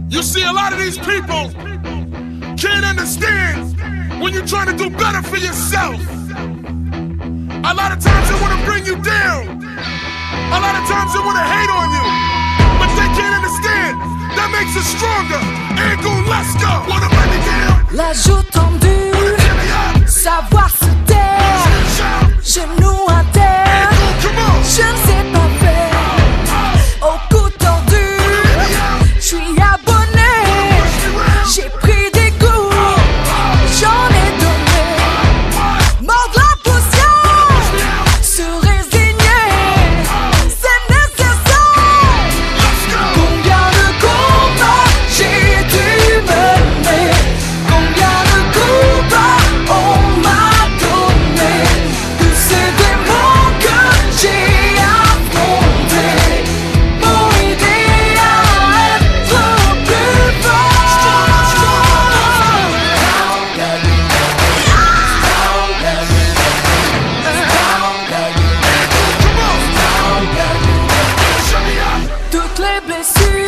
You see, a lot of these people can't understand when you're trying to do better for yourself. A lot of times they want to bring you down. A lot of times they want to hate on you. But they can't understand. That makes us stronger. And go, let's go. Wanna bring me down? La joue tendue, savoir se taire, genoux à terre, je ne sais pas faire. Au cou tendu, je suis abonné, j'ai pris des coups, j'en ai donné. Mordre la poussière, se résigner, c'est nécessaire. Combien de combats j'ai dû mener, combien de combats on m'a donné, tous ces démons que j'ai affrontés m'ont aidé à être plus fort. Toutes les blessures